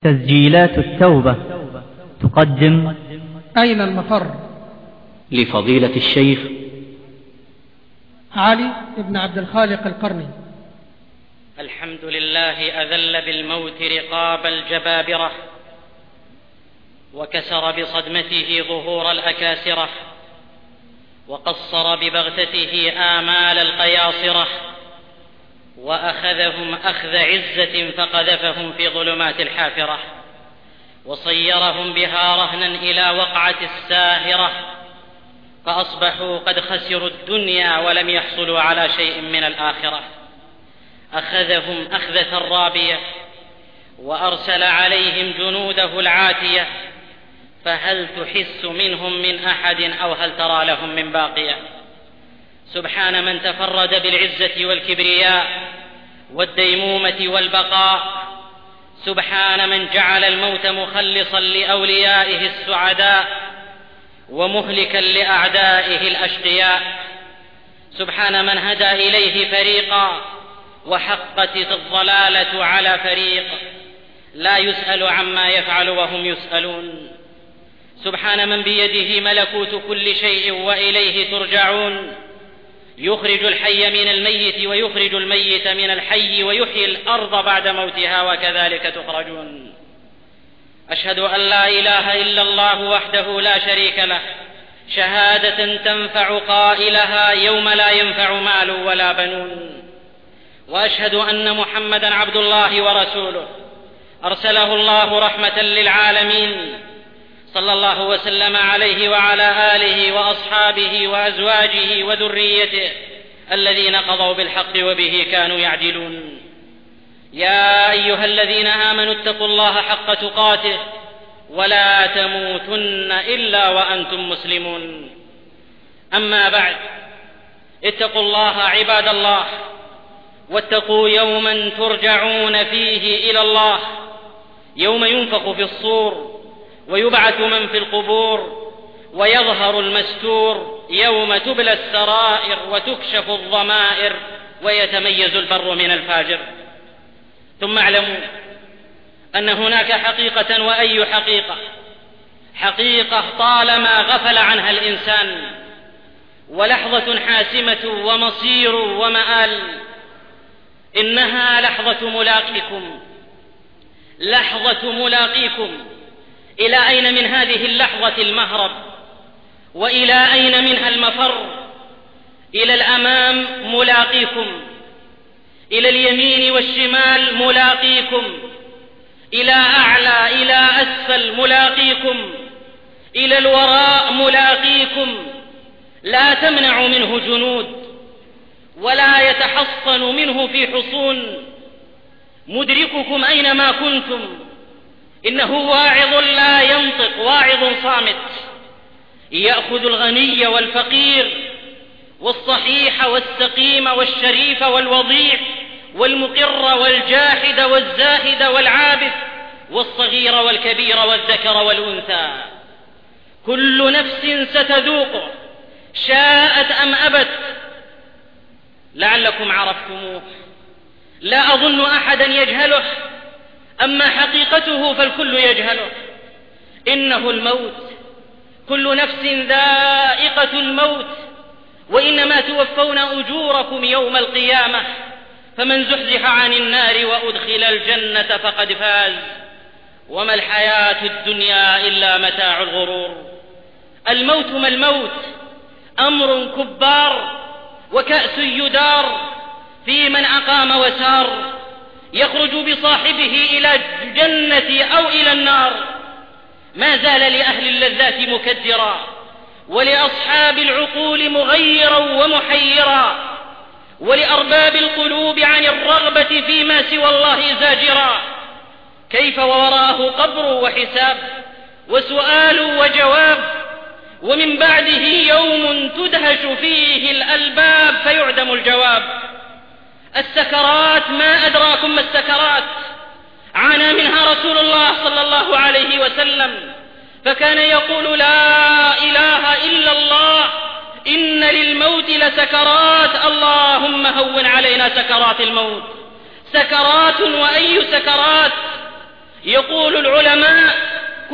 تسجيلات التوبة تقدم أين المفر؟ لفضيلة الشيخ علي بن عبد الخالق القرني. الحمد لله أذل بالموت رقاب الجبابرة، وكسر بصدمته ظهور الأكاسرة، وقصر ببغتته آمال القياصرة، وأخذهم أخذ عزة فقذفهم في ظلمات الحافرة، وصيرهم بها رهنا إلى وقعة الساهرة، فأصبحوا قد خسروا الدنيا ولم يحصلوا على شيء من الآخرة. أخذهم أخذة رابية، وأرسل عليهم جنوده العاتية، فهل تحس منهم من أحد أو هل ترى لهم من باقية؟ سبحان من تفرد بالعزة والكبرياء والديمومة والبقاء، سبحان من جعل الموت مخلصا لأوليائه السعداء ومهلكا لأعدائه الأشقياء، سبحان من هدى إليه فريقا وحقت الضلالة على فريق، لا يسأل عما يفعل وهم يسألون، سبحان من بيده ملكوت كل شيء وإليه ترجعون، يخرج الحي من الميت ويخرج الميت من الحي ويحيي الأرض بعد موتها وكذلك تخرجون. أشهد أن لا إله إلا الله وحده لا شريك له، شهادة تنفع قائلها يوم لا ينفع مال ولا بنون. وأشهد أن محمدا عبد الله ورسوله، أرسله الله رحمة للعالمين، صلى الله وسلم عليه وعلى آله وأصحابه وأزواجه وذريته الذين قضوا بالحق وبه كانوا يعدلون. يا أيها الذين آمنوا اتقوا الله حق تقاته ولا تموتن إلا وأنتم مسلمون. أما بعد، اتقوا الله عباد الله، واتقوا يوما ترجعون فيه إلى الله، يوم ينفخ في الصور ويبعث من في القبور ويظهر المستور، يوم تبلى السرائر وتكشف الضمائر ويتميز البر من الفاجر. ثم اعلموا أن هناك حقيقة، وأي حقيقة؟ حقيقة طالما غفل عنها الإنسان، ولحظة حاسمة ومصير ومآل، إنها لحظة ملاقيكم، لحظة ملاقيكم. إلى أين من هذه اللحظة المهرب؟ وإلى أين منها المفر؟ إلى الأمام ملاقيكم، إلى اليمين والشمال ملاقيكم، إلى أعلى إلى أسفل ملاقيكم، إلى الوراء ملاقيكم. لا تمنع منه جنود ولا يتحصن منه في حصون، مدرككم أينما كنتم. إنه واعظ لا ينطق، واعظ صامت، يأخذ الغني والفقير والصحيح والسقيم والشريف والوضيع والمقر والجاحد والزاهد والعابث والصغير والكبير والذكر والأنثى. كل نفس ستذوقه شاءت أم أبت. لعلكم عرفتموه، لا أظن أحدا يجهله، أما حقيقته فالكل يجهله. إنه الموت، كل نفس ذائقة الموت، وإنما توفون أجوركم يوم القيامة، فمن زحزح عن النار وأدخل الجنة فقد فاز، وما الحياة الدنيا إلا متاع الغرور. الموت ما الموت؟ أمر كبار وكأس يدار في من أقام وسار، يخرج بصاحبه إلى الجنة أو إلى النار. ما زال لأهل اللذات مكدرا، ولأصحاب العقول مغيرا ومحيرا، ولأرباب القلوب عن الرغبة فيما سوى الله زاجرا. كيف ووراءه قبر وحساب وسؤال وجواب، ومن بعده يوم تدهش فيه الألباب فيعدم الجواب. السكرات، ما أدراكم ما السكرات؟ عانى منها رسول الله صلى الله عليه وسلم، فكان يقول: لا إله إلا الله، إن للموت لسكرات، اللهم هون علينا سكرات الموت. سكرات، وأي سكرات؟ يقول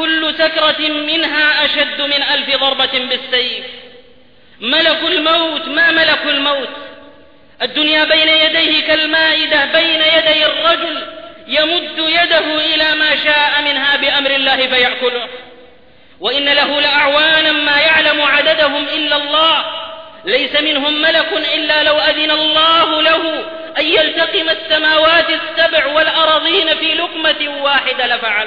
كل سكرة منها أشد من 1000 ضربة بالسيف. ملك الموت ما ملك الموت، الدنيا بين يديه كالمائدة بين يدي الرجل، يمد يده إلى ما شاء منها بأمر الله فيأكله. وإن له لأعوانا ما يعلم عددهم إلا الله، ليس منهم ملك إلا لو أذن الله له أن يلتقم السماوات السبع والأراضين في لقمة واحدة لفعل.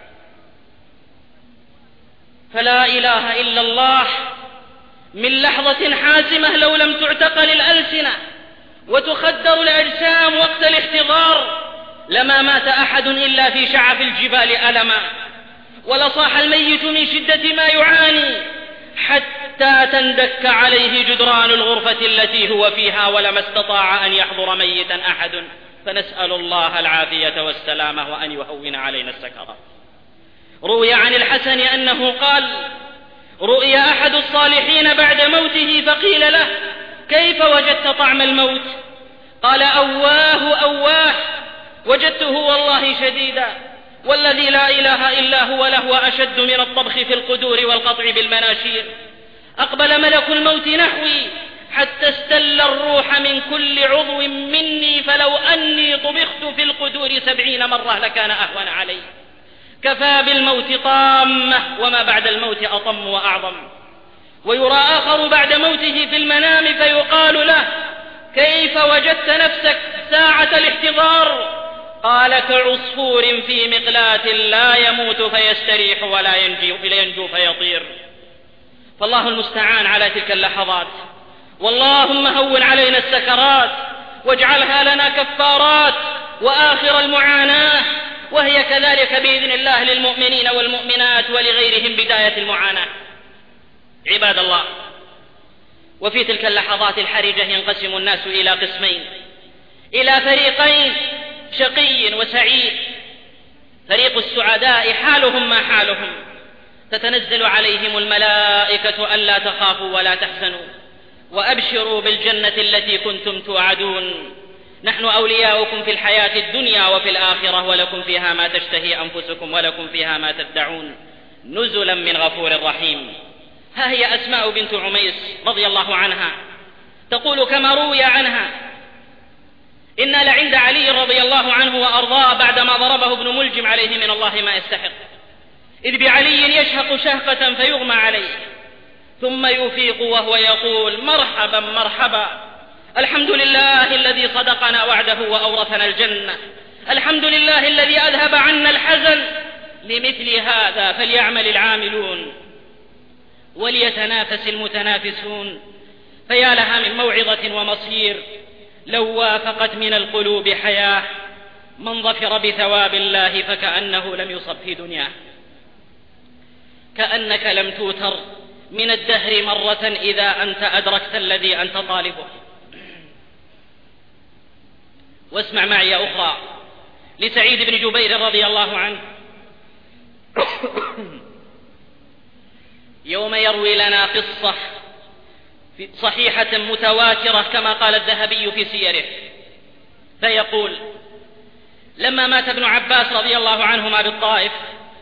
فلا إله إلا الله من لحظة حاسمة لو لم تعتقل الألسنة وتخدر الأجسام وقت الاحتضار لما مات أحد إلا في شعف الجبال ألما، ولصاح الميت من شدة ما يعاني حتى تندك عليه جدران الغرفة التي هو فيها، ولما استطاع أن يحضر ميتا أحد. فنسأل الله العافية والسلامة وأن يهون علينا السكرات. روي عن الحسن أنه قال: رؤي أحد الصالحين بعد موته فقيل له: كيف وجدت طعم الموت؟ قال: أواه أواه، وجدته والله شديدا، والذي لا إله إلا هو لهو أشد من الطبخ في القدور والقطع بالمناشير. أقبل ملك الموت نحوي حتى استل الروح من كل عضو مني، فلو أني طبخت في القدور 70 مرة لكان أهون علي. كفى بالموت طامة، وما بعد الموت أطم وأعظم. ويرى آخر بعد موته في المنام فيقال له: كيف وجدت نفسك ساعة الاحتضار؟ قال: كعصفور في مقلاة لا يموت فيستريح ولا ينجو فيطير. فالله المستعان على تلك اللحظات، واللهم هون علينا السكرات واجعلها لنا كفارات وآخر المعاناة، وهي كذلك بإذن الله للمؤمنين والمؤمنات ولغيرهم بداية المعاناة. عباد الله، وفي تلك اللحظات الحرجة ينقسم الناس إلى قسمين، إلى فريقين: شقي وسعيد. فريق السعداء حالهم ما حالهم، تتنزل عليهم الملائكة ألا تخافوا ولا تحزنوا وأبشروا بالجنة التي كنتم توعدون، نحن أولياؤكم في الحياة الدنيا وفي الآخرة، ولكم فيها ما تشتهي أنفسكم ولكم فيها ما تدعون، نزلا من غفور رحيم. ها هي أسماء بنت عميس رضي الله عنها تقول كما روي عنها: إن لعند علي رضي الله عنه وأرضاه بعدما ضربه ابن ملجم عليه من الله ما يستحق، إذ بعلي يشهق شهقة فيغمى عليه، ثم يفيق وهو يقول: مرحبا مرحبا، الحمد لله الذي صدقنا وعده وأورثنا الجنة، الحمد لله الذي أذهب عنا الحزن، لمثل هذا فليعمل العاملون وليتنافس المتنافسون. فيا لها من موعظة ومصير لو وافقت من القلوب حياة. من ظفر بثواب الله فكأنه لم يصب في دنياه، كأنك لم توتر من الدهر مرة إذا أنت أدركت الذي أنت طالبه. واسمع معي أخرى لسعيد بن جبير رضي الله عنه يوم يروي لنا قصة صحيحة متواترة كما قال الذهبي في سيره، فيقول: لما مات ابن عباس رضي الله عنهما بالطائف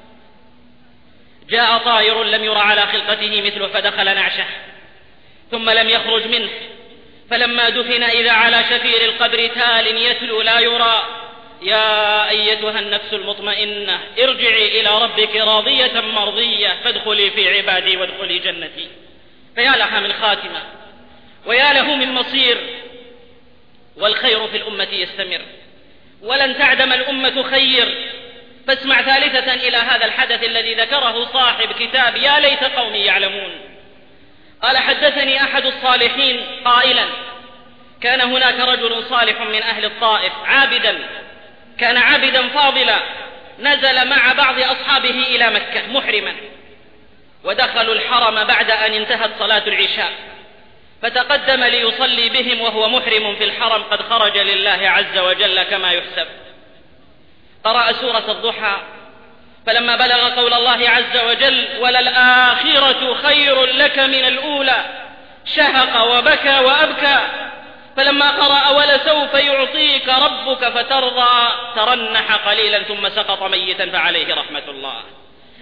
جاء طائر لم يرى على خلقته مثله فدخل نعشه ثم لم يخرج منه، فلما دفن إذا على شفير القبر تال يتلو لا يرى: يا أيتها النفس المطمئنة ارجعي إلى ربك راضية مرضية فادخلي في عبادي وادخلي جنتي. فيا لها من خاتمة ويا له من مصير. والخير في الأمة يستمر ولن تعدم الأمة خير. فاسمع ثالثة إلى هذا الحدث الذي ذكره صاحب كتاب يا ليت قومي يعلمون. قال: حدثني أحد الصالحين قائلا: كان هناك رجل صالح من أهل الطائف عابدا، كان عابدا فاضلا، نزل مع بعض أصحابه إلى مكة محرما، ودخلوا الحرم بعد أن انتهت صلاة العشاء، فتقدم ليصلي بهم وهو محرم في الحرم قد خرج لله عز وجل كما يحسب. قرأ سورة الضحى، فلما بلغ قول الله عز وجل: وللآخرة خير لك من الأولى، شهق وبكى وأبكى. فلما قرأ ولسوف يعطيك ربك فترضى ترنح قليلا ثم سقط ميتا فعليه رحمة الله.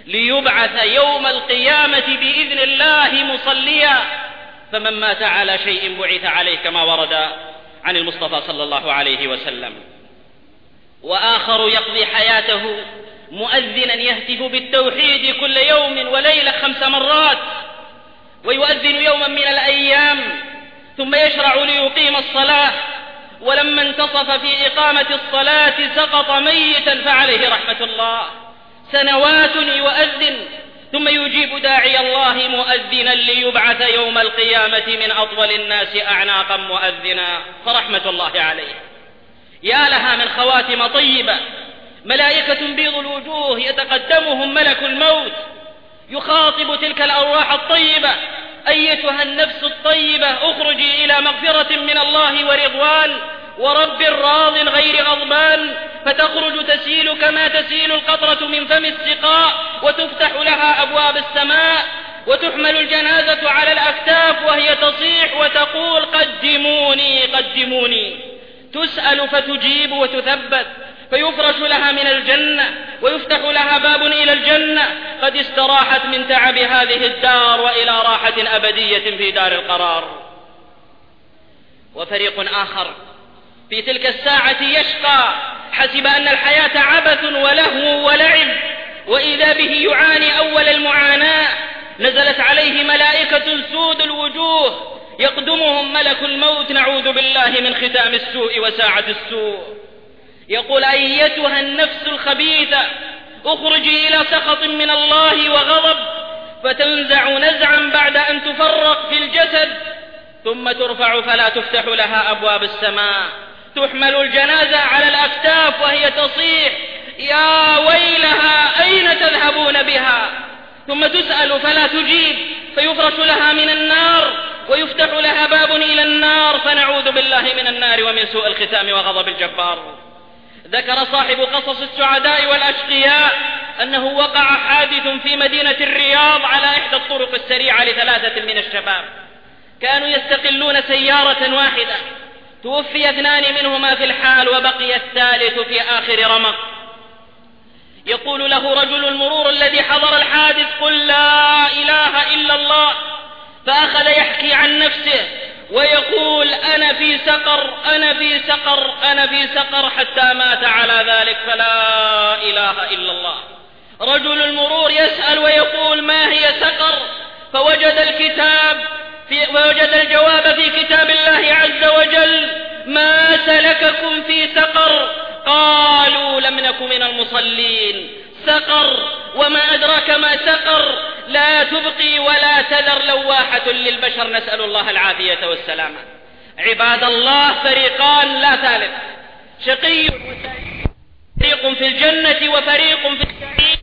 ليبعث يوم القيامة بإذن الله مصليا، فمن مات على شيء بعث عليه، كما ورد عن المصطفى صلى الله عليه وسلم. وآخر يقضي حياته مؤذنا يهتف بالتوحيد كل يوم وليلة 5 مرات، ويؤذن يوما من الأيام ثم يشرع ليقيم الصلاة، ولما انتصف في إقامة الصلاة سقط ميتا فعليه رحمة الله. سنوات يؤذن ثم يجيب داعي الله مؤذنا ليبعث يوم القيامة من أطول الناس أعناقا مؤذنا، فرحمة الله عليه. يا لها من خواتم طيبة، ملائكة بيض الوجوه يتقدمهم ملك الموت يخاطب تلك الأرواح الطيبة: أيتها النفس الطيبة اخرجي إلى مغفرة من الله ورضوان ورب راض غير غضبان، فتخرج تسيل كما تسيل القطرة من فم السقاء، وتفتح لها أبواب السماء، وتحمل الجنازة على الأكتاف وهي تصيح وتقول: قدموني قدموني. تسأل فتجيب وتثبت، فيفرش لها من الجنة ويفتح لها باب إلى الجنة، قد استراحت من تعب هذه الدار وإلى راحة أبدية في دار القرار. وفريق آخر في تلك الساعة يشقى، حسب أن الحياة عبث ولهو ولعب، وإذا به يعاني أول المعاناة. نزلت عليه ملائكة سود الوجوه يقدمهم ملك الموت، نعوذ بالله من ختام السوء وساعة السوء. يقول: أيتها النفس الخبيثة اخرجي إلى سخط من الله وغضب، فتنزع نزعا بعد أن تفرق في الجسد، ثم ترفع فلا تفتح لها أبواب السماء، تحمل الجنازة على الأكتاف وهي تصيح: يا ويلها أين تذهبون بها؟ ثم تسأل فلا تجيب، فيفرش لها من النار ويفتح لها باب إلى النار، فنعوذ بالله من النار ومن سوء الختام وغضب الجبار. ذكر صاحب قصص السعداء والأشقياء أنه وقع حادث في مدينة الرياض على إحدى الطرق السريعة ل3 من الشباب، كانوا يستقلون سيارة واحدة، توفي 2 منهما في الحال وبقي الثالث في آخر رمق. يقول له رجل المرور الذي حضر الحادث: قل لا إله إلا الله. فأخذ يحكي عن نفسه ويقول: أنا في سقر أنا في سقر أنا في سقر، حتى مات على ذلك، فلا إله إلا الله. رجل المرور يسأل ويقول: ما هي سقر؟ فوجد الجواب في كتاب الله عز وجل: ما سلككم في سقر؟ قالوا: لم نك من المصلين. سقر، وما أدراك ما سقر، لا تبقي ولا تذر، لواحة للبشر، نسأل الله العافية والسلامة. عباد الله، فريقان لا ثالث، شقي وسعيد، فريق في الجنة وفريق في السعير،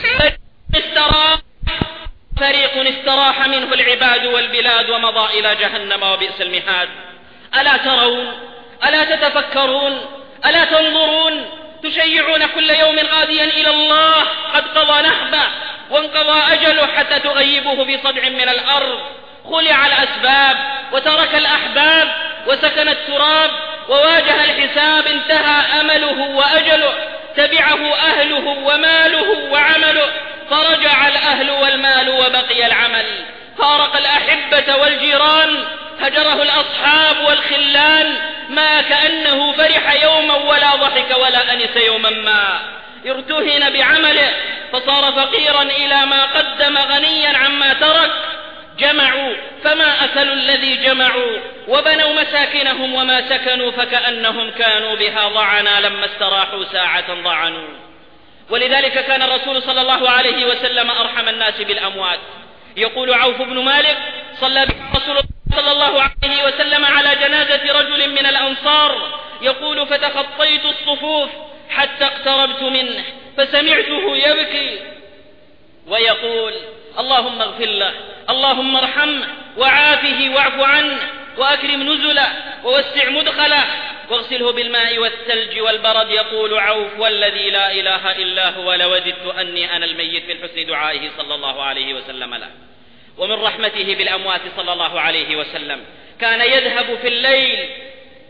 فريق استراح منه العباد والبلاد ومضى إلى جهنم وبئس المهاد. ألا ترون؟ ألا تتفكرون؟ ألا تنظرون؟ تشيعون كل يوم غاديا إلى الله قد قضى نحبه وانقضى أجله، حتى تغيبه في صدع من الأرض. خلع الأسباب وترك الأحباب وسكن التراب وواجه الحساب، انتهى أمله وأجله، تبعه أهله وماله وعمله، فرجع الأهل والمال وبقي العمل. فارق الأحبة والجيران، هجره الأصحاب والخلان، ما كأنه فرح يوما ولا ضحك ولا أنس يوما ما. ارتهن بعمله فصار فقيرا إلى ما قدم، غنيا عما ترك. جمعوا فما أكلوا الذي جمعوا، وبنوا مساكنهم وما سكنوا، فكأنهم كانوا بها ضعنا، لما استراحوا ساعة ضعنوا. ولذلك كان الرسول صلى الله عليه وسلم أرحم الناس بالأموات. يقول عوف بن مالك: صلى رسول الله صلى الله عليه وسلم على جنازة رجل من الأنصار، يقول: فتخطيت الصفوف حتى اقتربت منه، فسمعته يبكي ويقول: اللهم اغفر له، اللهم ارحمه، وعافه واعف عنه، وأكرم نزله، ووسع مدخله، واغسله بالماء والثلج والبرد. يقول عوف: والذي لا إله إلا هو لوددت أني أنا الميت، من حسن دعائه صلى الله عليه وسلم له. ومن رحمته بالأموات صلى الله عليه وسلم كان يذهب في الليل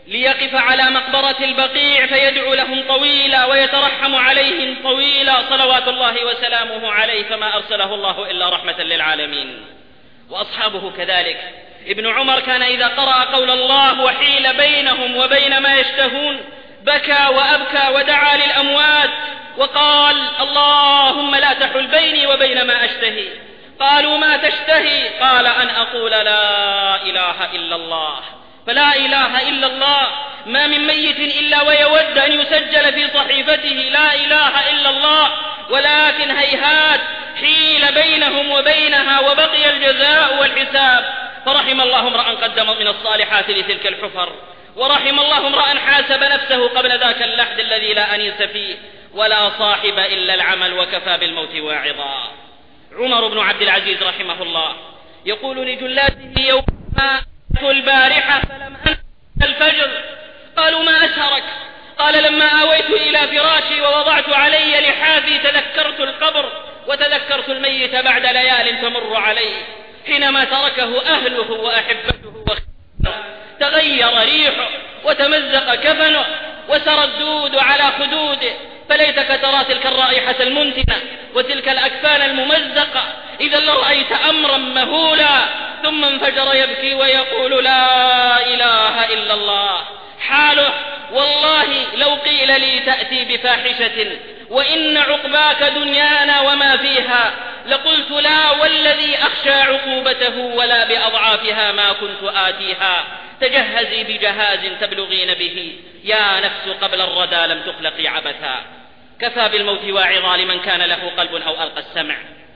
ليقف على مقبرة البقيع فيدعو لهم طويلا ويترحم عليهم طويلا صلوات الله وسلامه عليه، فما أرسله الله إلا رحمة للعالمين. وأصحابه كذلك. ابن عمر كان إذا قرأ قول الله وحيل بينهم وبين ما يشتهون بكى وأبكى ودعا للأموات وقال اللهم لا تحل بيني وبين ما أشتهي. قالوا ما تشتهي؟ قال أن أقول لا إله إلا الله. فلا إله إلا الله ما من ميت إلا ويود أن يسجل في صحيفته لا إله إلا الله، ولكن هيهات حيل بينهم وبينها وبقي الجزاء والحساب. فرحم الله امرأ قدم من الصالحات لتلك الحفر، ورحم الله امرأ حاسب نفسه قبل ذاك اللحد الذي لا أنيس فيه ولا صاحب إلا العمل، وكفى بالموت واعظا. عمر بن عبد العزيز رحمه الله يقول لجلاده يوم البارحة فلم أنس الفجر. قالوا ما أسهرك؟ قال لما آويت إلى فراشي ووضعت علي لحافي تذكرت القبر وتذكرت الميت بعد ليال تمر عليه. حينما تركه أهله وأحبته وخيره تغير ريحه وتمزق كفنه وسرى الدود على خدوده. فليتك ترى تلك الرائحة المنتنة وتلك الأكفان الممزقة، إذا لرأيت أمرا مهولا. ثم انفجر يبكي ويقول لا إله إلا الله. حاله والله لو قيل لي تأتي بفاحشة وإن عقباك دنيانا وما فيها لقلت لا والذي أخشى عقوبته ولا بأضعافها ما كنت آتيها. تجهزي بجهاز تبلغين به يا نفس قبل الردى لم تخلقي عبثا. كفى بالموت واعظا لمن كان له قلب أو ألقى السمع.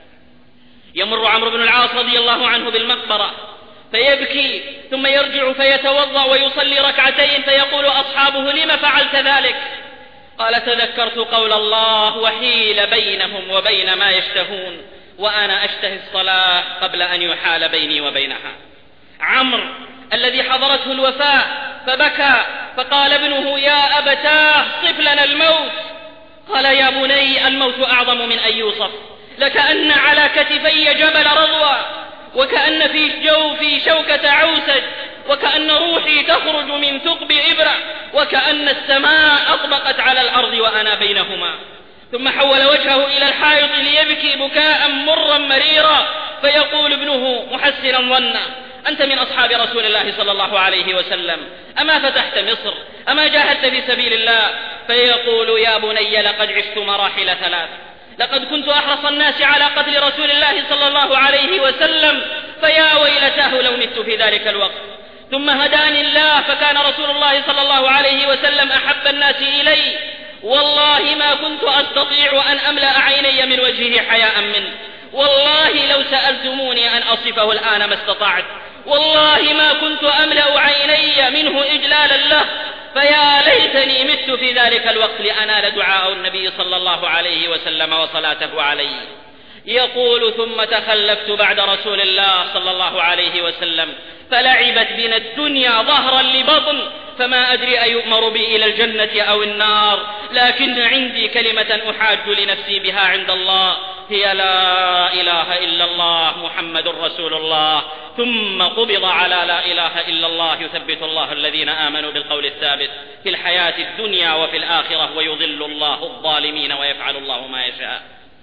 يمر عمرو بن العاص رضي الله عنه بالمقبرة فيبكي ثم يرجع فيتوضأ ويصلي ركعتين فيقول أصحابه لم فعلت ذلك؟ قال تذكرت قول الله وحيل بينهم وبين ما يشتهون وأنا أشتهي الصلاة قبل أن يحال بيني وبينها. عمرو الذي حضرته الوفاة فبكى فقال ابنه يا أبتاه صف لنا الموت. قال يا بني الموت أعظم من أن يوصف، لكأن على كتفي جبل رضوى وكأن في جوفي شوكة عوسج وكأن روحي تخرج من ثقب إبرة وكأن السماء أطبقت على الأرض وأنا بينهما. ثم حول وجهه إلى الحائط ليبكي بكاء مرا مريرا فيقول ابنه محسنا ظنه أنت من أصحاب رسول الله صلى الله عليه وسلم، أما فتحت مصر؟ أما جاهدت في سبيل الله؟ فيقول يا بني لقد عشت مراحل ثلاث، لقد كنت أحرص الناس على قتل رسول الله صلى الله عليه وسلم فيا ويلتاه لو مت في ذلك الوقت. ثم هداني الله فكان رسول الله صلى الله عليه وسلم أحب الناس إلي، والله ما كنت أستطيع أن أملأ عيني من وجهه حياء منه، والله لو سألتموني أن أصفه الآن ما استطعت، والله ما كنت أملأ عيني منه إجلالا له، فيا ليتني مت في ذلك الوقت لأنال دعاء النبي صلى الله عليه وسلم وصلاته عليه. يقول ثم تخلفت بعد رسول الله صلى الله عليه وسلم فلعبت بنا الدنيا ظهرا لبطن فما أدري أيؤمر بي إلى الجنة أو النار، لكن عندي كلمة أحاج لنفسي بها عند الله هي لا إله إلا الله محمد رسول الله. ثم قبض على لا إله إلا الله يثبت الله الذين آمنوا بالقول الثابت في الحياة الدنيا وفي الآخرة ويضل الله الظالمين ويفعل الله ما يشاء.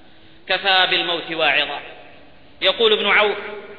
كفى بالموت واعظا. يقول ابن عوف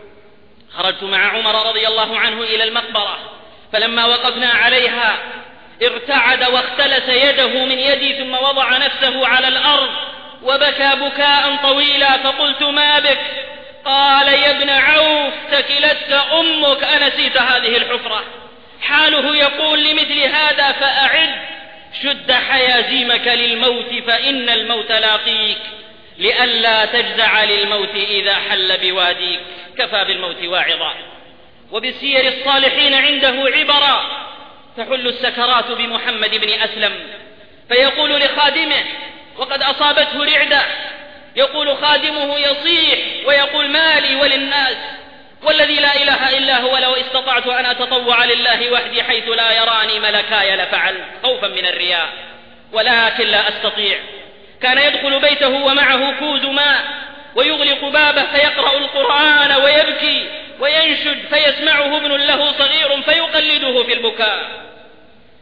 خرجت مع عمر رضي الله عنه إلى المقبرة فلما وقفنا عليها ارتعد واختلس يده من يدي ثم وضع نفسه على الأرض وبكى بكاء طويلا فقلت ما بك؟ قال يا ابن عوف ثكلتك أمك أنسيت هذه الحفرة. حاله يقول لمثل هذا فأعد شد حيازيمك للموت فإن الموت لاقيك لئلا تجزع للموت إذا حل بواديك. كفى بالموت واعظا. وبسير الصالحين عنده عبرا تحل السكرات بمحمد بن أسلم فيقول لخادمه وقد أصابته رعدة، يقول خادمه يصيح ويقول مالي وللناس والذي لا إله إلا هو لو استطعت أن أتطوع لله وحدي حيث لا يراني ملكاي لفعل خوفا من الرياء ولكن لا أستطيع. كان يدخل بيته ومعه كوز ماء ويغلق بابه فيقرأ القرآن ويبكي وينشد فيسمعه ابن له صغير فيقلده في البكاء.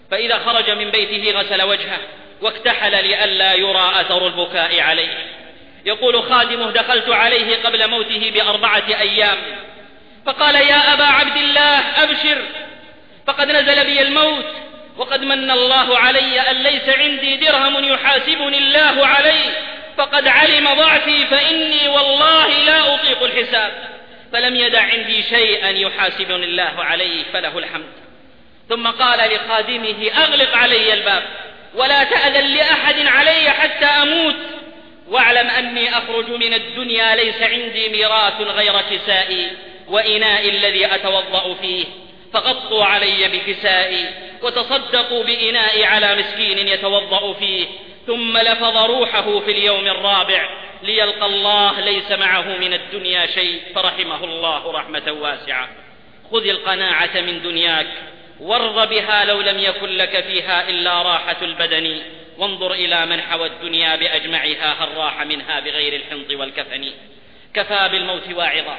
فإذا خرج من بيته غسل وجهه واكتحل لئلا يرى أثر البكاء عليه. يقول خادمه: دخلت عليه قبل موته ب4 أيام فقال: يا أبا عبد الله أبشر، فقد نزل بي الموت، وقد من الله علي أن ليس عندي درهم يحاسبني الله عليه، فقد علم ضعفي فإني والله لا أطيق الحساب، فلم يدع عندي شيئا يحاسبني الله عليه فله الحمد. ثم قال لخادمه: أغلق علي الباب ولا تأذن لأحد علي حتى أموت، واعلم أني أخرج من الدنيا ليس عندي ميراث غير كسائي وإناء الذي أتوضأ فيه، فغطوا علي بكسائي وتصدقوا بإنائي على مسكين يتوضأ فيه، ثم لفظ روحه في اليوم الرابع ليلقى الله ليس معه من الدنيا شيء، فرحمه الله رحمة واسعة. خذ القناعة من دنياك وارض بها لو لم يكن لك فيها إلا راحة البدن، وانظر إلى من حوى الدنيا بأجمعها هل راح منها بغير الحنط والكفن. كفى بالموت واعظا،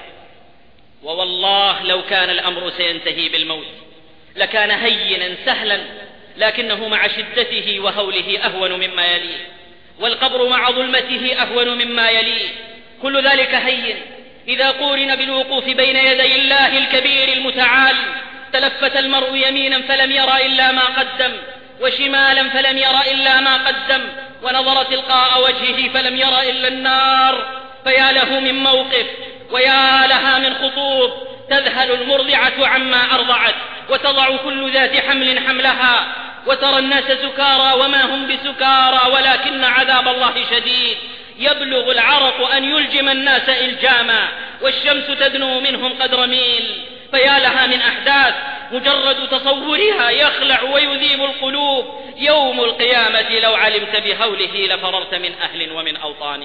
ووالله لو كان الأمر سينتهي بالموت لكان هينا سهلا، لكنه مع شدته وهوله أهون مما يليه، والقبر مع ظلمته أهون مما يليه. كل ذلك هين إذا قورن بالوقوف بين يدي الله الكبير المتعال. تلفت المرء يمينا فلم يرى إلا ما قدم، وشمالا فلم يرى إلا ما قدم، ونظر تلقاء وجهه فلم يرى إلا النار. فيا له من موقف ويا لها من خطوب. تذهل المرضعة عما أرضعت وتضع كل ذات حمل حملها، وترى الناس سكارى وما هم بسكارى ولكن عذاب الله شديد. يبلغ العرق أن يلجم الناس إلجاما، والشمس تدنو منهم قدر ميل. فيا لها من أحداث مجرد تصورها يخلع ويذيب القلوب. يوم القيامة لو علمت بهوله لفررت من أهل ومن أوطان.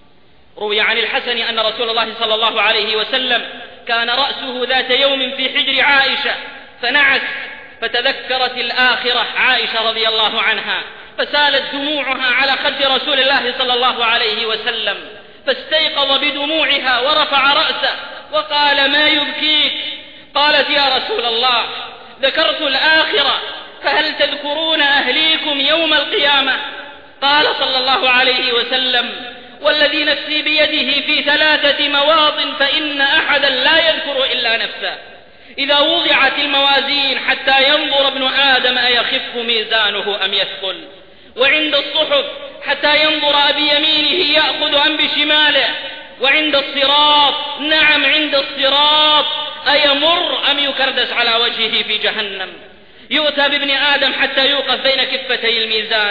روي عن الحسن أن رسول الله صلى الله عليه وسلم كان رأسه ذات يوم في حجر عائشة فنعس، فتذكرت الآخرة عائشة رضي الله عنها، فسالت دموعها على خد رسول الله صلى الله عليه وسلم، فاستيقظ بدموعها ورفع رأسه وقال: ما يبكيك؟ قالت: يا رسول الله، ذكرت الآخرة، فهل تذكرون أهليكم يوم القيامة؟ قال صلى الله عليه وسلم: والذي نفسي بيده في 3 مواطن فإن أحدا لا يذكر إلا نفسه. إذا وضعت الموازين حتى ينظر ابن آدم أيخف ميزانه أم يثقل، وعند الصحف حتى ينظر بيمينه يأخذ أم بشماله، وعند الصراط، نعم عند الصراط، أيمر أم يكردس على وجهه في جهنم. يؤتى بابن آدم حتى يوقف بين كفتي الميزان.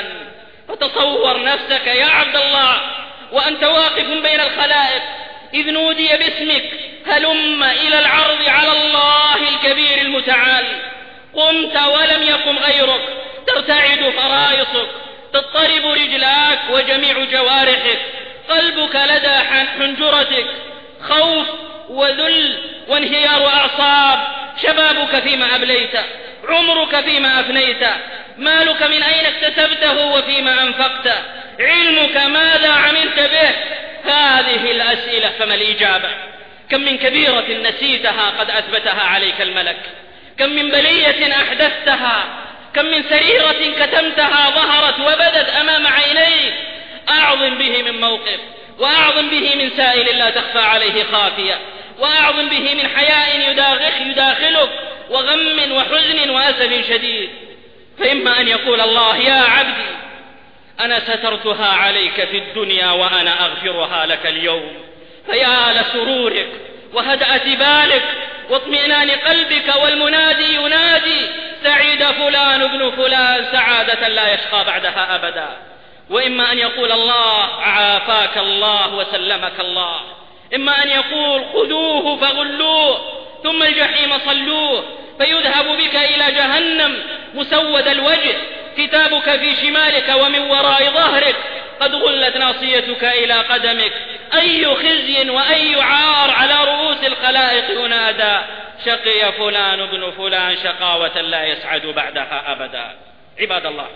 فتصور نفسك يا عبد الله وأنت واقف بين الخلائق إذ نودي باسمك: هلم إلى العرض على الله الكبير المتعال. قمت ولم يقم غيرك، ترتعد فرائصك، تضطرب رجلاك وجميع جوارحك، قلبك لدى حنجرتك، خوف وذل وانهيار أعصاب. شبابك فيما أبليت، عمرك فيما أفنيت، مالك من أين اكتسبته وفيما أنفقت، علمك ماذا عملت به. هذه الأسئلة فما الإجابة؟ كم من كبيرة نسيتها قد أثبتها عليك الملك، كم من بلية أحدثتها، كم من سريرة كتمتها ظهرت وبدت أمام عينيك. أعظم به من موقف، وأعظم به من سائل لا تخفى عليه خافية، وأعظم به من حياء يداخلك، وغم وحزن وأسف شديد. فإما أن يقول الله: يا عبدي أنا سترتها عليك في الدنيا وأنا أغفرها لك اليوم. فيا لسرورك وهدأة بالك واطمئنان قلبك، والمنادي ينادي: سعيد فلان ابن فلان سعادة لا يشقى بعدها أبدا. وإما أن يقول الله: عافاك الله وسلمك الله. إما أن يقول: خذوه فغلوه ثم الجحيم صلوه، فيذهب بك إلى جهنم مسود الوجه، كتابك في شمالك ومن وراء ظهرك، قد غلت ناصيتك إلى قدمك. أي خزي وأي عار على رؤوس الخلائق ينادى: شقي فلان ابن فلان شقاوة لا يسعد بعدها أبدا. عباد الله،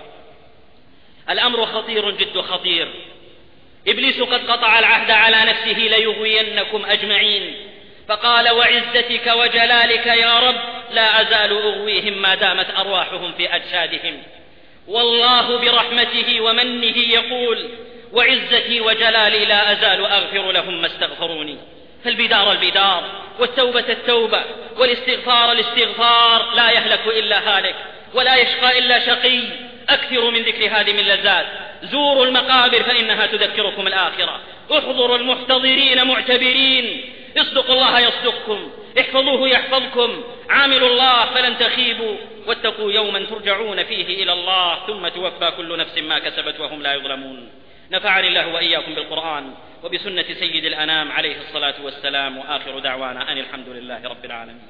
الأمر خطير جد خطير. إبليس قد قطع العهد على نفسه ليغوينكم أجمعين، فقال: وعزتك وجلالك يا رب لا أزال أغويهم ما دامت أرواحهم في أجسادهم. والله برحمته ومنه يقول: وعزتي وجلالي لا أزال أغفر لهم ما استغفروني. فالبدار البدار، والتوبة التوبة، والاستغفار الاستغفار. لا يهلك إلا هالك، ولا يشقى إلا شقي. أكثروا من ذكر هذه اللذات. زوروا المقابر فإنها تذكركم الآخرة. احضروا المحتضرين معتبرين. اصدقوا الله يصدقكم، احفظوه يحفظكم، عاملوا الله فلن تخيبوا، واتقوا يوما ترجعون فيه إلى الله ثم توفى كل نفس ما كسبت وهم لا يظلمون. نفعني الله وإياكم بالقرآن وبسنة سيد الأنام عليه الصلاة والسلام، وآخر دعوانا أن الحمد لله رب العالمين.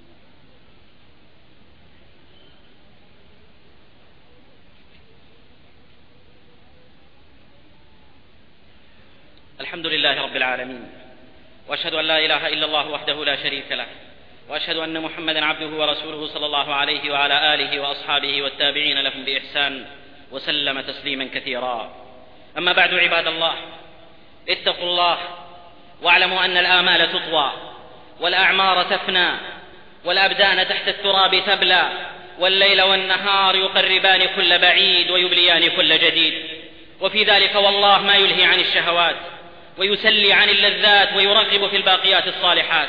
الحمد لله رب العالمين، وأشهد أن لا إله إلا الله وحده لا شريك له، وأشهد أن محمدا عبده ورسوله صلى الله عليه وعلى آله وأصحابه والتابعين لهم بإحسان وسلم تسليما كثيرا. أما بعد، عباد الله، اتقوا الله واعلموا أن الآمال تطوى، والأعمار تفنى، والأبدان تحت التراب تبلى، والليل والنهار يقربان كل بعيد ويبليان كل جديد. وفي ذلك والله ما يلهي عن الشهوات ويسلي عن اللذات ويرغب في الباقيات الصالحات.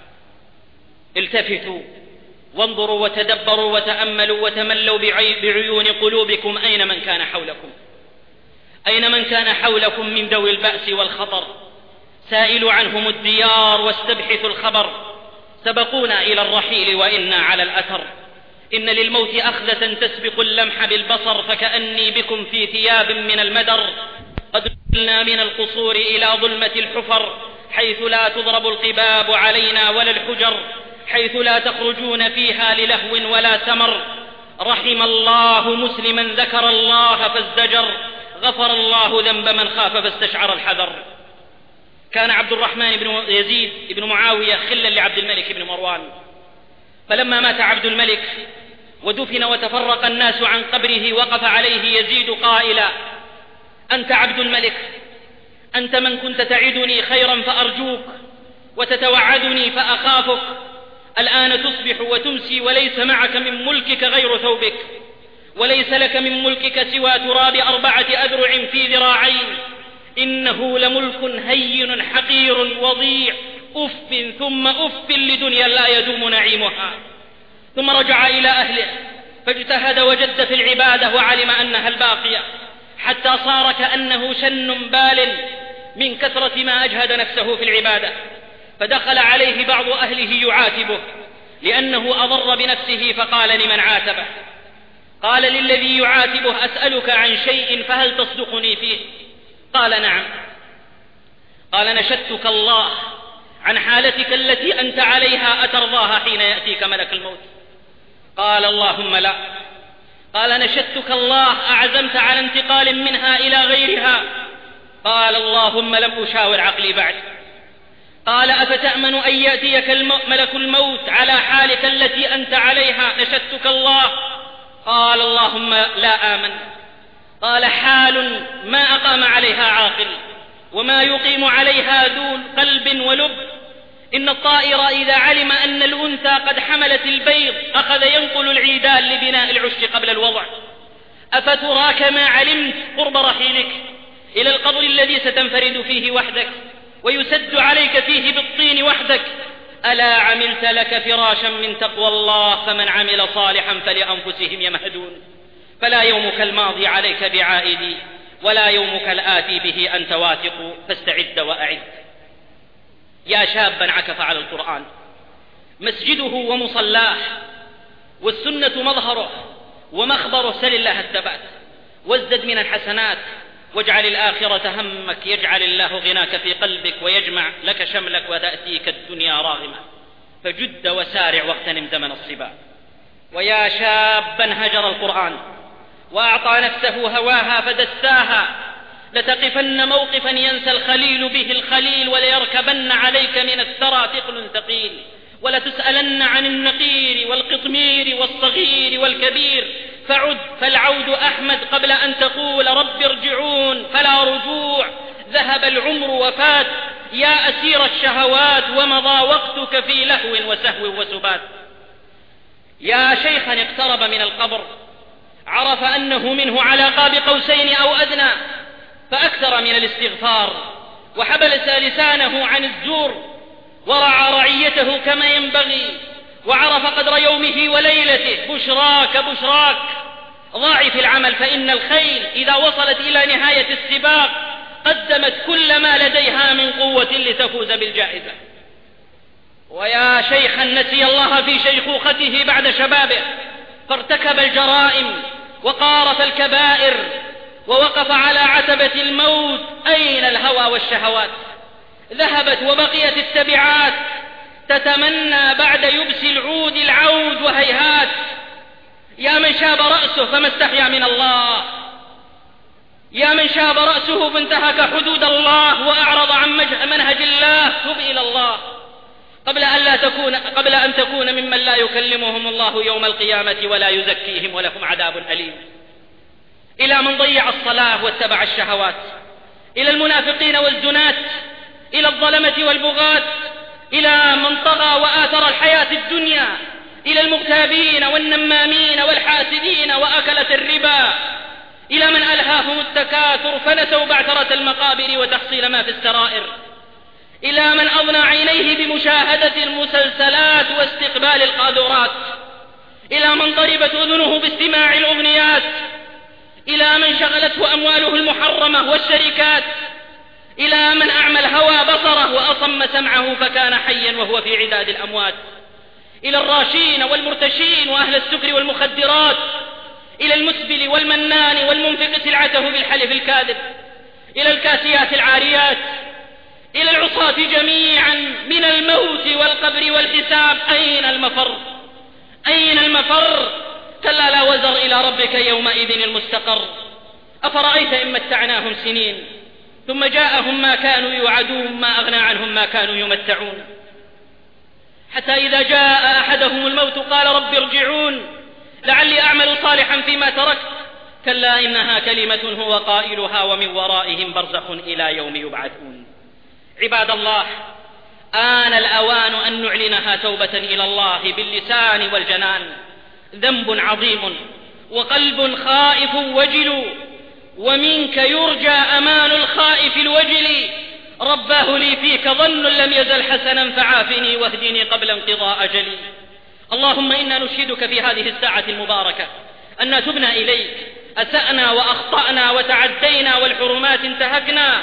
التفتوا وانظروا وتدبروا وتأملوا وتملوا بعيون قلوبكم أين من كان حولكم، أين من كان حولكم من ذوي البأس والخطر. سائلوا عنهم الديار واستبحثوا الخبر. سبقونا إلى الرحيل وإنا على الأثر. إن للموت أخذة تسبق اللمح بالبصر، فكأني بكم في ثياب من المدر. قد نزلنا من القصور إلى ظلمة الحفر، حيث لا تضرب القباب علينا ولا الحجر، حيث لا تخرجون فيها للهو ولا سمر. رحم الله مسلما ذكر الله فازدجر، غفر الله ذنب من خاف فاستشعر الحذر. كان عبد الرحمن بن يزيد بن معاوية خلا لعبد الملك بن مروان، فلما مات عبد الملك ودفن وتفرق الناس عن قبره، وقف عليه يزيد قائلا: أنت عبد الملك، أنت من كنت تعدني خيرا فأرجوك وتتوعدني فأخافك. الآن تصبح وتمسي وليس معك من ملكك غير ثوبك، وليس لك من ملكك سوى تراب 4 أذرع في ذراعين. إنه لملك هين حقير وضيع، أف ثم أف لدنيا لا يدوم نعيمها. ثم رجع إلى أهله فاجتهد وجد في العبادة وعلم أنها الباقية، حتى صار كأنه شن بال من كثرة ما أجهد نفسه في العبادة. فدخل عليه بعض أهله يعاتبه لأنه أضر بنفسه، فقال لمن عاتبه، قال للذي يعاتبه: أسألك عن شيء فهل تصدقني فيه؟ قال: نعم. قال: نشدتك الله عن حالتك التي أنت عليها، أترضاها حين يأتيك ملك الموت؟ قال: اللهم لا. قال: نشدتك الله أعزمت على انتقال منها إلى غيرها؟ قال: اللهم لم أشاور عقلي بعد. قال: أفتأمن أن يأتيك ملك الموت على حالك التي أنت عليها؟ نشدتك الله. قال: اللهم لا آمن. قال: حال ما أقام عليها عاقل، وما يقيم عليها ذو قلب ولب. إن الطائر إذا علم أن الأنثى قد حملت البيض أخذ ينقل العيدان لبناء العش قبل الوضع. أفتراك ما علمت قرب رحيلك إلى القبر الذي ستنفرد فيه وحدك ويسد عليك فيه بالطين وحدك؟ ألا عملت لك فراشا من تقوى الله، فمن عمل صالحا فلأنفسهم يمهدون. فلا يومك الماضي عليك بعائد، ولا يومك الآتي به أنت واثق، فاستعد وأعد. يا شابا عكف على القرآن، مسجده ومصلاه، والسنة مظهره ومخبره، سل الله الثبات وازدد من الحسنات، واجعل الآخرة همك، يجعل الله غناك في قلبك ويجمع لك شملك، وتأتيك الدنيا راغمة، فجد وسارع واغتنم زمن الصبا. ويا شابا هجر القرآن وأعطى نفسه هواها فدساها، لتقفن موقفا ينسى الخليل به الخليل، وليركبن عليك من الثرى ثقل ثقيل، ولتسألن عن النقير والقطمير والصغير والكبير. فعد، فالعود أحمد قبل أن تقول رب ارجعون، فلا رجوع. ذهب العمر وفات يا أسير الشهوات، ومضى وقتك في لهو وسهو وسبات. يا شيخا اقترب من القبر عرف أنه منه على قاب قوسين أو أدنى فأكثر من الاستغفار وحبل لسانه عن الزور ورعى رعيته كما ينبغي وعرف قدر يومه وليلته. بشراك بشراك ضاعف العمل، فإن الخيل إذا وصلت إلى نهاية السباق قدمت كل ما لديها من قوة لتفوز بالجائزة. ويا شيخا نسي الله في شيخوخته بعد شبابه فارتكب الجرائم وقارف الكبائر ووقف على عتبة الموت. أين الهوى والشهوات؟ ذهبت وبقيت التبعات تتمنى بعد يبس العود العود وهيهات. يا من شاب رأسه فما استحيا من الله، يا من شاب رأسه فانتهك حدود الله وأعرض عن منهج الله، تب إلى الله قبل أن تكون ممن لا يكلمهم الله يوم القيامة ولا يزكيهم ولهم عذاب أليم. إلى من ضيع الصلاة واتبع الشهوات، إلى المنافقين والزنات، إلى الظلمة والبغاة، إلى من طغى وآثر الحياة الدنيا، إلى المغتابين والنمامين والحاسدين وأكلة الربا، إلى من ألهاهم التكاثر فنسوا بعثرة المقابر وتحصيل ما في السرائر، إلى من أضنى عينيه بمشاهدة المسلسلات واستقبال القاذورات، إلى من ضربت أذنه باستماع الأغنيات، إلى من شغلته أمواله المحرمة والشركات، إلى من أعمى الهوى بصره وأصم سمعه فكان حيا وهو في عداد الأموات، إلى الراشين والمرتشين وأهل السكر والمخدرات، إلى المسبل والمنان والمنفق سلعته بالحلف الكاذب، إلى الكاسيات العاريات، إلى العصاة جميعا من الموت والقبر والحساب. أين المفر؟ أين المفر؟ كلا لا وزر إلى ربك يومئذ المستقر. أفرأيت إن متعناهم سنين ثم جاءهم ما كانوا يوعدون ما أغنى عنهم ما كانوا يمتعون، حتى إذا جاء أحدهم الموت قال رب ارجعون لعلي أعمل صالحا فيما تركت، كلا إنها كلمة هو قائلها ومن ورائهم برزخ إلى يوم يبعثون. عباد الله، آن الأوان أن نعلنها توبة إلى الله باللسان والجنان. ذنب عظيم وقلب خائف وجل، ومنك يرجى أمان الخائف الوجل. رباه لي فيك ظن لم يزل حسنا فعافني واهدني قبل انقضاء أجلي. اللهم إنا نشهدك في هذه الساعة المباركة أن تبنا إليك، أسأنا وأخطأنا وتعدينا والحرمات انتهكنا،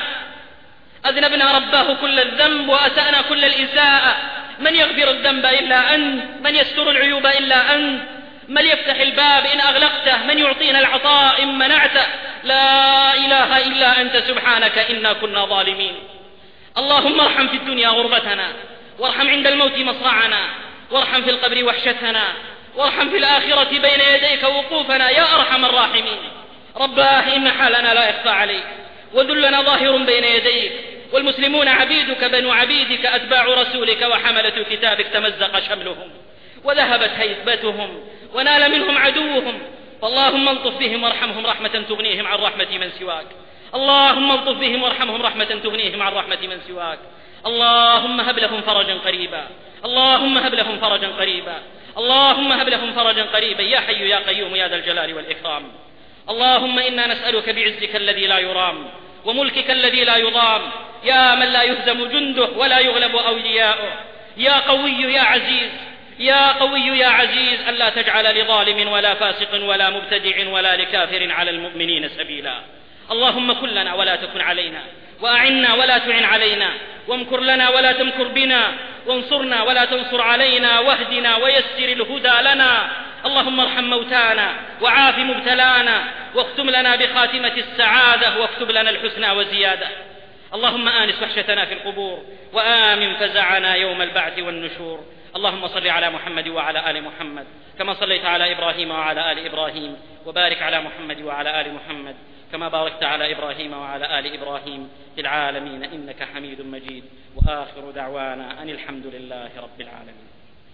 أذنبنا رباه كل الذنب وأسأنا كل الإساءة. من يغفر الذنب إلا أنت، من يستر العيوب إلا أنت، من يفتح الباب إن أغلقته، من يعطينا العطاء إن منعته. لا إله إلا أنت سبحانك إنا كنا ظالمين. اللهم ارحم في الدنيا غربتنا، وارحم عند الموت مصرعنا، وارحم في القبر وحشتنا، وارحم في الآخرة بين يديك وقوفنا يا أرحم الراحمين. رباه إن حالنا لا يخفى عليك، وذلنا ظاهر بين يديك، والمسلمون عبيدك بنو عبيدك أتباع رسولك وحملة كتابك تمزق شملهم وذهبت هيبتهم ونال منهم عدوهم، فاللهم الطف بهم وارحمهم رحمة تغنيهم عن رحمة من سواك. اللهم الطف بهم وارحمهم رحمة تغنيهم عن رحمة من سواك. اللهم هب لهم فرجا قريبا، اللهم هب لهم فرجا قريبا، اللهم هب لهم فرجا قريبا يا حي يا قيوم يا ذا الجلال والإكرام. اللهم إنا نسألك بعزك الذي لا يرام وملكك الذي لا يضام، يا من لا يهزم جنده ولا يغلب أولياؤه، يا قوي يا عزيز، يا قوي يا عزيز، ألا تجعل لظالم ولا فاسق ولا مبتدع ولا لكافر على المؤمنين سبيلا. اللهم كن لنا ولا تكن علينا، وأعنا ولا تعن علينا، وامكر لنا ولا تمكر بنا، وانصرنا ولا تنصر علينا، واهدنا ويسر الهدى لنا. اللهم ارحم موتانا وعاف مبتلانا، واختم لنا بخاتمة السعادة، واكتب لنا الحسنى وزيادة. اللهم آنس وحشتنا في القبور، وآمن فزعنا يوم البعث والنشور. اللهم صل على محمد وعلى آل محمد كما صليت على إبراهيم وعلى آل إبراهيم، وبارك على محمد وعلى آل محمد كما باركت على إبراهيم وعلى آل إبراهيم في العالمين إنك حميد مجيد. وآخر دعوانا أن الحمد لله رب العالمين.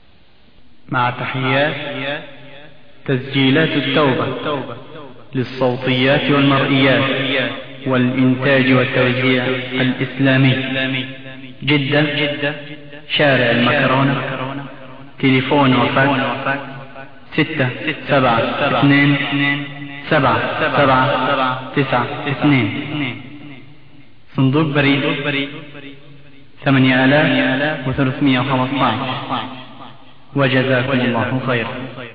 مع تحيات تسجيلات التوبة للصوتيات والمرئيات والإنتاج والتوزيع الإسلامي، جدة، شارع المكرونة، تليفون وفاكس 6 7 2 7 7 9 2. صندوق بريد 8315. وجزاكم الله خيرا.